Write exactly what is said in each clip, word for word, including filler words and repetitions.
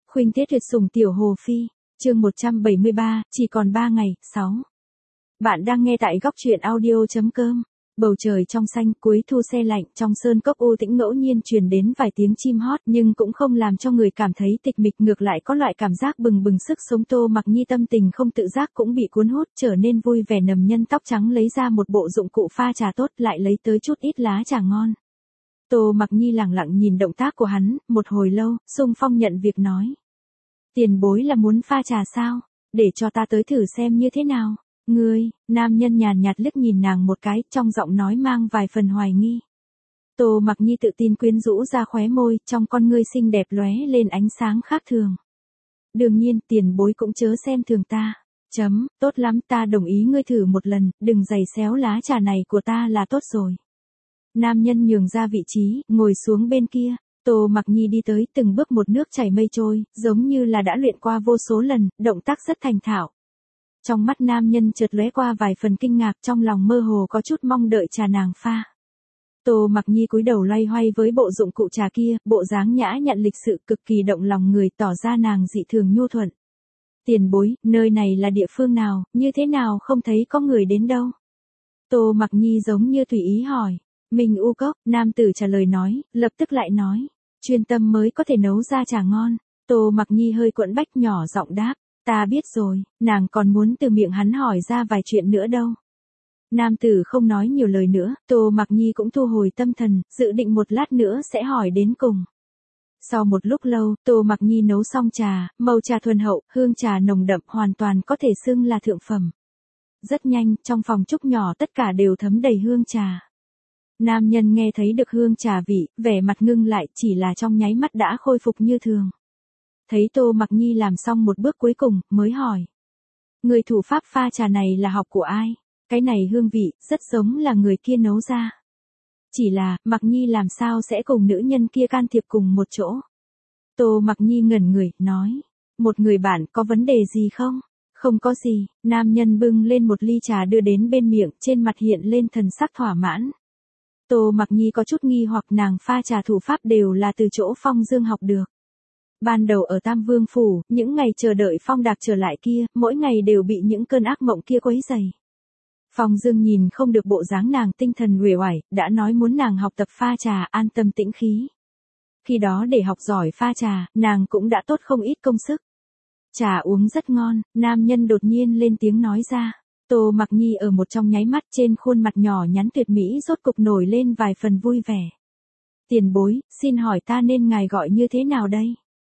Khuynh Tiết tuyệt sủng tiểu Hồ Phi, chương một trăm bảy mươi ba, chỉ còn ba ngày, sáu. Bạn đang nghe tại góc truyện audio chấm com. Bầu trời trong xanh, cuối thu se lạnh, trong sơn cốc u tĩnh ngẫu nhiên truyền đến vài tiếng chim hót, nhưng cũng không làm cho người cảm thấy tịch mịch, ngược lại có loại cảm giác bừng bừng sức sống. Tô Mặc Nhi tâm tình không tự giác cũng bị cuốn hút, trở nên vui vẻ. Nầm nhân tóc trắng lấy ra một bộ dụng cụ pha trà tốt, lại lấy tới chút ít lá trà ngon. Tô Mặc Nhi lẳng lặng nhìn động tác của hắn, một hồi lâu, Sung Phong nhận việc nói: "Tiền bối là muốn pha trà sao? Để cho ta tới thử xem như thế nào." "Ngươi?" Nam nhân nhàn nhạt liếc nhìn nàng một cái, trong giọng nói mang vài phần hoài nghi. Tô Mặc Nhi tự tin quyến rũ ra khóe môi, trong con ngươi xinh đẹp lóe lên ánh sáng khác thường. "Đương nhiên, tiền bối cũng chớ xem thường ta." "Chấm, tốt lắm, ta đồng ý ngươi thử một lần, đừng giày xéo lá trà này của ta là tốt rồi." Nam nhân nhường ra vị trí, ngồi xuống bên kia. Tô Mặc Nhi đi tới, từng bước một nước chảy mây trôi, giống như là đã luyện qua vô số lần, động tác rất thành thạo. Trong mắt nam nhân chợt lóe qua vài phần kinh ngạc, trong lòng mơ hồ có chút mong đợi trà nàng pha. Tô Mặc Nhi cúi đầu loay hoay với bộ dụng cụ trà kia, bộ dáng nhã nhặn lịch sự cực kỳ động lòng người, tỏ ra nàng dị thường nhu thuận. "Tiền bối, nơi này là địa phương nào, như thế nào không thấy có người đến đâu?" Tô Mặc Nhi giống như tùy ý hỏi. "Minh U Cốc." Nam tử trả lời nói, lập tức lại nói: "Chuyên tâm mới có thể nấu ra trà ngon." Tô Mặc Nhi hơi quẫn bách nhỏ giọng đáp: "Ta biết rồi." Nàng còn muốn từ miệng hắn hỏi ra vài chuyện nữa đâu. Nam tử không nói nhiều lời nữa, Tô Mặc Nhi cũng thu hồi tâm thần, dự định một lát nữa sẽ hỏi đến cùng. Sau một lúc lâu, Tô Mặc Nhi nấu xong trà, màu trà thuần hậu, hương trà nồng đậm, hoàn toàn có thể xưng là thượng phẩm. Rất nhanh, trong phòng trúc nhỏ tất cả đều thấm đầy hương trà. Nam nhân nghe thấy được hương trà vị, vẻ mặt ngưng lại, chỉ là trong nháy mắt đã khôi phục như thường. Thấy Tô Mặc Nhi làm xong một bước cuối cùng, mới hỏi: "Người thủ pháp pha trà này là học của ai? Cái này hương vị, rất giống là người kia nấu ra. Chỉ là, Mặc Nhi làm sao sẽ cùng nữ nhân kia can thiệp cùng một chỗ?" Tô Mặc Nhi ngẩn người, nói: "Một người bạn, có vấn đề gì không?" "Không có gì." Nam nhân bưng lên một ly trà đưa đến bên miệng, trên mặt hiện lên thần sắc thỏa mãn. Tô Mặc Nhi có chút nghi hoặc, nàng pha trà thủ pháp đều là từ chỗ Phong Dương học được. Ban đầu ở Tam Vương Phủ, những ngày chờ đợi Phong Đạc trở lại kia, mỗi ngày đều bị những cơn ác mộng kia quấy rầy. Phong Dương nhìn không được bộ dáng nàng tinh thần uể oải, đã nói muốn nàng học tập pha trà, an tâm tĩnh khí. Khi đó để học giỏi pha trà, nàng cũng đã tốt không ít công sức. "Trà uống rất ngon." Nam nhân đột nhiên lên tiếng nói ra. Tô Mặc Nhi ở một trong nháy mắt, trên khuôn mặt nhỏ nhắn tuyệt mỹ rốt cục nổi lên vài phần vui vẻ. "Tiền bối, xin hỏi ta nên ngài gọi như thế nào đây?"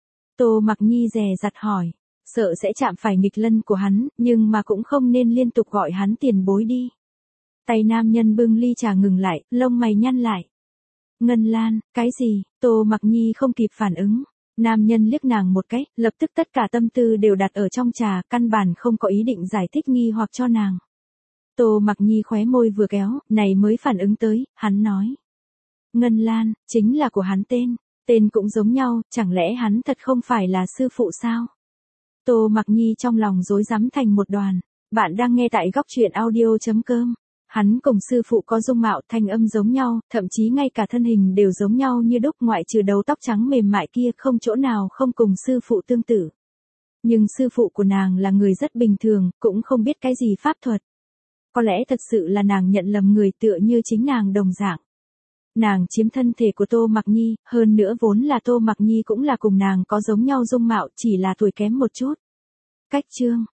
Tô Mặc Nhi dè dặt hỏi, sợ sẽ chạm phải nghịch lân của hắn, nhưng mà cũng không nên liên tục gọi hắn tiền bối đi. Tay nam nhân bưng ly trà ngừng lại, lông mày nhăn lại. "Ngân Lan." "Cái gì?" Tô Mặc Nhi không kịp phản ứng. Nam nhân liếc nàng một cái, lập tức tất cả tâm tư đều đặt ở trong trà, căn bản không có ý định giải thích nghi hoặc cho nàng. Tô Mặc Nhi khóe môi vừa kéo, này mới phản ứng tới, hắn nói: "Ngân Lan, chính là của hắn tên. Tên cũng giống nhau, chẳng lẽ hắn thật không phải là sư phụ sao?" Tô Mặc Nhi trong lòng rối rắm thành một đoàn. Bạn đang nghe tại góc truyện audio chấm com. Hắn cùng sư phụ có dung mạo, thanh âm giống nhau, thậm chí ngay cả thân hình đều giống nhau như đúc, ngoại trừ đầu tóc trắng mềm mại kia, không chỗ nào không cùng sư phụ tương tự. Nhưng sư phụ của nàng là người rất bình thường, cũng không biết cái gì pháp thuật. Có lẽ thật sự là nàng nhận lầm người, tựa như chính nàng đồng dạng. Nàng chiếm thân thể của Tô Mặc Nhi, hơn nữa vốn là Tô Mặc Nhi cũng là cùng nàng có giống nhau dung mạo, chỉ là tuổi kém một chút. Cách chương